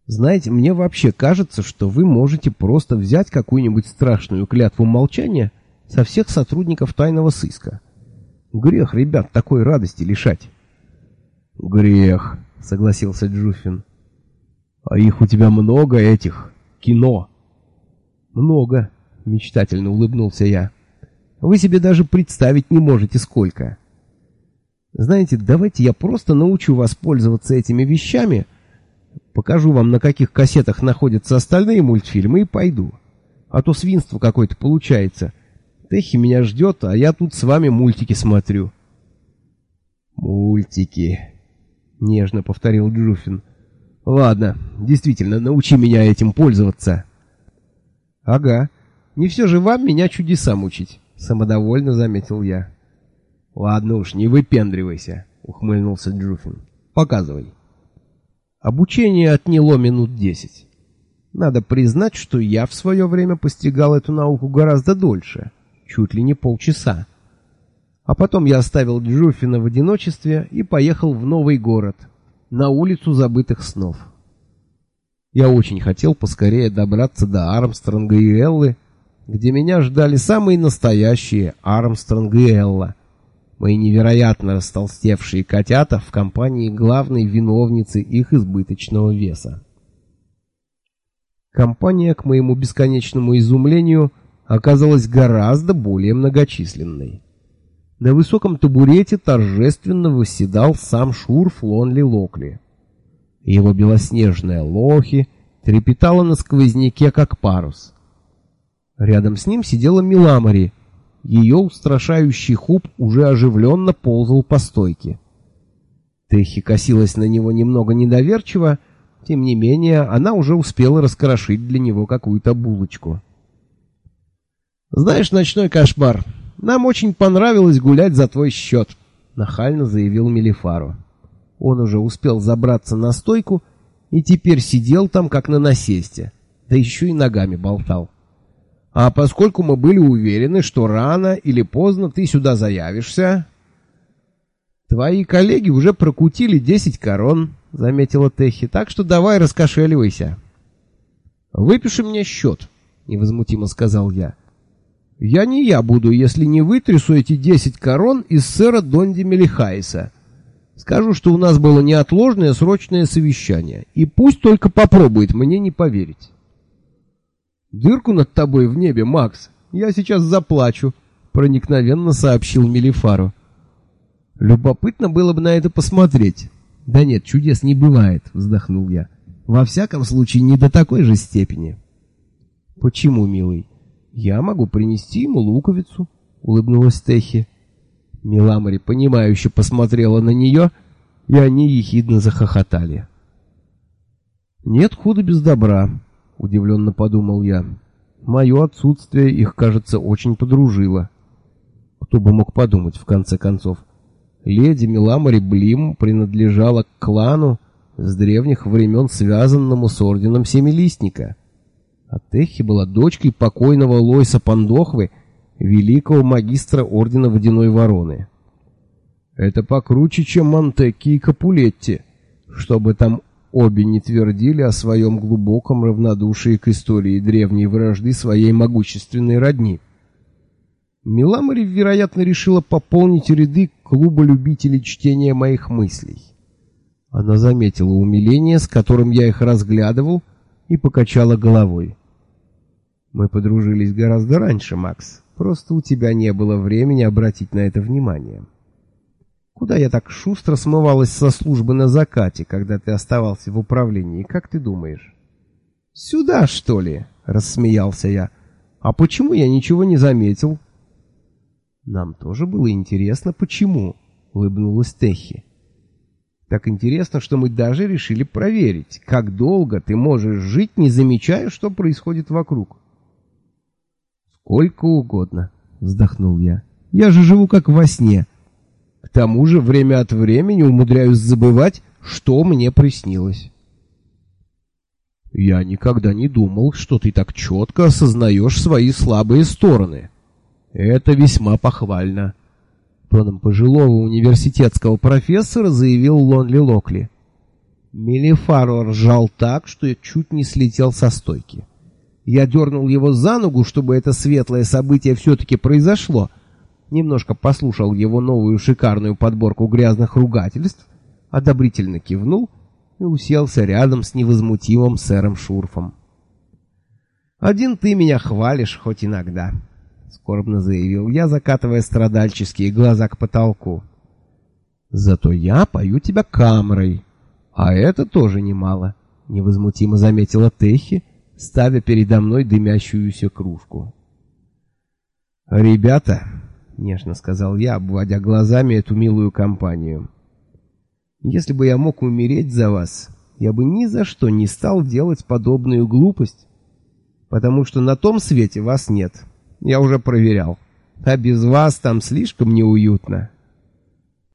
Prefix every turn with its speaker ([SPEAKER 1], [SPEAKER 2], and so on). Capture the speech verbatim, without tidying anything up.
[SPEAKER 1] Знаете, мне вообще кажется, что вы можете просто взять какую-нибудь страшную клятву молчания со всех сотрудников тайного сыска. Грех, ребят, такой радости лишать. Грех, согласился Джуффин. А их у тебя много, этих кино? Много, мечтательно улыбнулся я. Вы себе даже представить не можете, сколько. Знаете, давайте я просто научу вас пользоваться этими вещами, покажу вам, на каких кассетах находятся остальные мультфильмы, и пойду. А то свинство какое-то получается. Техи меня ждет, а я тут с вами мультики смотрю. Мультики, нежно повторил Джуффин. Ладно, действительно, научи меня этим пользоваться. Ага, не все же вам меня чудесам учить, самодовольно заметил я. Ладно уж, не выпендривайся, ухмыльнулся Джуффин. Показывай. Обучение отняло минут десять. Надо признать, что я в свое время постигал эту науку гораздо дольше, чуть ли не полчаса. А потом я оставил Джуффина в одиночестве и поехал в новый город, на улицу забытых снов. Я очень хотел поскорее добраться до Армстронга и Эллы, где меня ждали самые настоящие Армстронг и Элла, мои невероятно растолстевшие котята в компании главной виновницы их избыточного веса. Компания, к моему бесконечному изумлению, оказалась гораздо более многочисленной. На высоком табурете торжественно восседал сам Шурф Лонли Локли. Его белоснежная Лохи трепетала на сквозняке, как парус. Рядом с ним сидела Миламари. Ее устрашающий хуп уже оживленно ползал по стойке. Техи косилась на него немного недоверчиво, тем не менее она уже успела раскрошить для него какую-то булочку. «Знаешь, ночной кошмар, нам очень понравилось гулять за твой счет», — нахально заявил Мелифаро. Он уже успел забраться на стойку и теперь сидел там, как на насесте, да еще и ногами болтал. «А поскольку мы были уверены, что рано или поздно ты сюда заявишься...» «Твои коллеги уже прокутили десять корон», — заметила Техи, — «так что давай раскошеливайся». «Выпиши мне счет», — невозмутимо сказал я. «Я не я буду, если не вытрясу эти десять корон из сэра Донди Мелихайса. Скажу, что у нас было неотложное срочное совещание, и пусть только попробует мне не поверить». «Дырку над тобой в небе, Макс, я сейчас заплачу», — проникновенно сообщил Мелифаро. «Любопытно было бы на это посмотреть». «Да нет, чудес не бывает», — вздохнул я. «Во всяком случае, не до такой же степени». «Почему, милый? Я могу принести ему луковицу», — улыбнулась Техи. Миламари понимающе посмотрела на нее, и они ехидно захохотали. «Нет худа без добра», — удивленно подумал я. «Мое отсутствие их, кажется, очень подружило». Кто бы мог подумать, в конце концов. Леди Миламари Блим принадлежала к клану, с древних времен связанному с орденом Семилистника. А Техи была дочкой покойного Лойса Пандохвы, великого магистра ордена Водяной Вороны. Это покруче, чем Монтекки и Капулетти, чтобы там обе не твердили о своем глубоком равнодушии к истории древней вражды своей могущественной родни. Миламари, вероятно, решила пополнить ряды клуба любителей чтения моих мыслей. Она заметила умиление, с которым я их разглядывал, и покачала головой. «Мы подружились гораздо раньше, Макс. Просто у тебя не было времени обратить на это внимание. Куда я так шустро смывалась со службы на закате, когда ты оставался в управлении, как ты думаешь?» «Сюда, что ли?» — рассмеялся я. «А почему я ничего не заметил?» «Нам тоже было интересно, почему», — улыбнулась Техи. «Так интересно, что мы даже решили проверить, как долго ты можешь жить, не замечая, что происходит вокруг». «Сколько угодно», — вздохнул я. «Я же живу как во сне. К тому же время от времени умудряюсь забывать, что мне приснилось». «Я никогда не думал, что ты так четко осознаешь свои слабые стороны. Это весьма похвально», — тоном пожилого университетского профессора заявил Лонли Локли. Мелифаро ржал так, что я чуть не слетел со стойки. Я дернул его за ногу, чтобы это светлое событие все-таки произошло. Немножко послушал его новую шикарную подборку грязных ругательств, одобрительно кивнул и уселся рядом с невозмутимым сэром Шурфом. «Один ты меня хвалишь, хоть иногда», — скорбно заявил я, закатывая страдальческие глаза к потолку. «Зато я пою тебя камрой, а это тоже немало», — невозмутимо заметила Техи, ставя передо мной дымящуюся кружку. «Ребята», — нежно сказал я, обводя глазами эту милую компанию, — «если бы я мог умереть за вас, я бы ни за что не стал делать подобную глупость, потому что на том свете вас нет, я уже проверял, а без вас там слишком неуютно».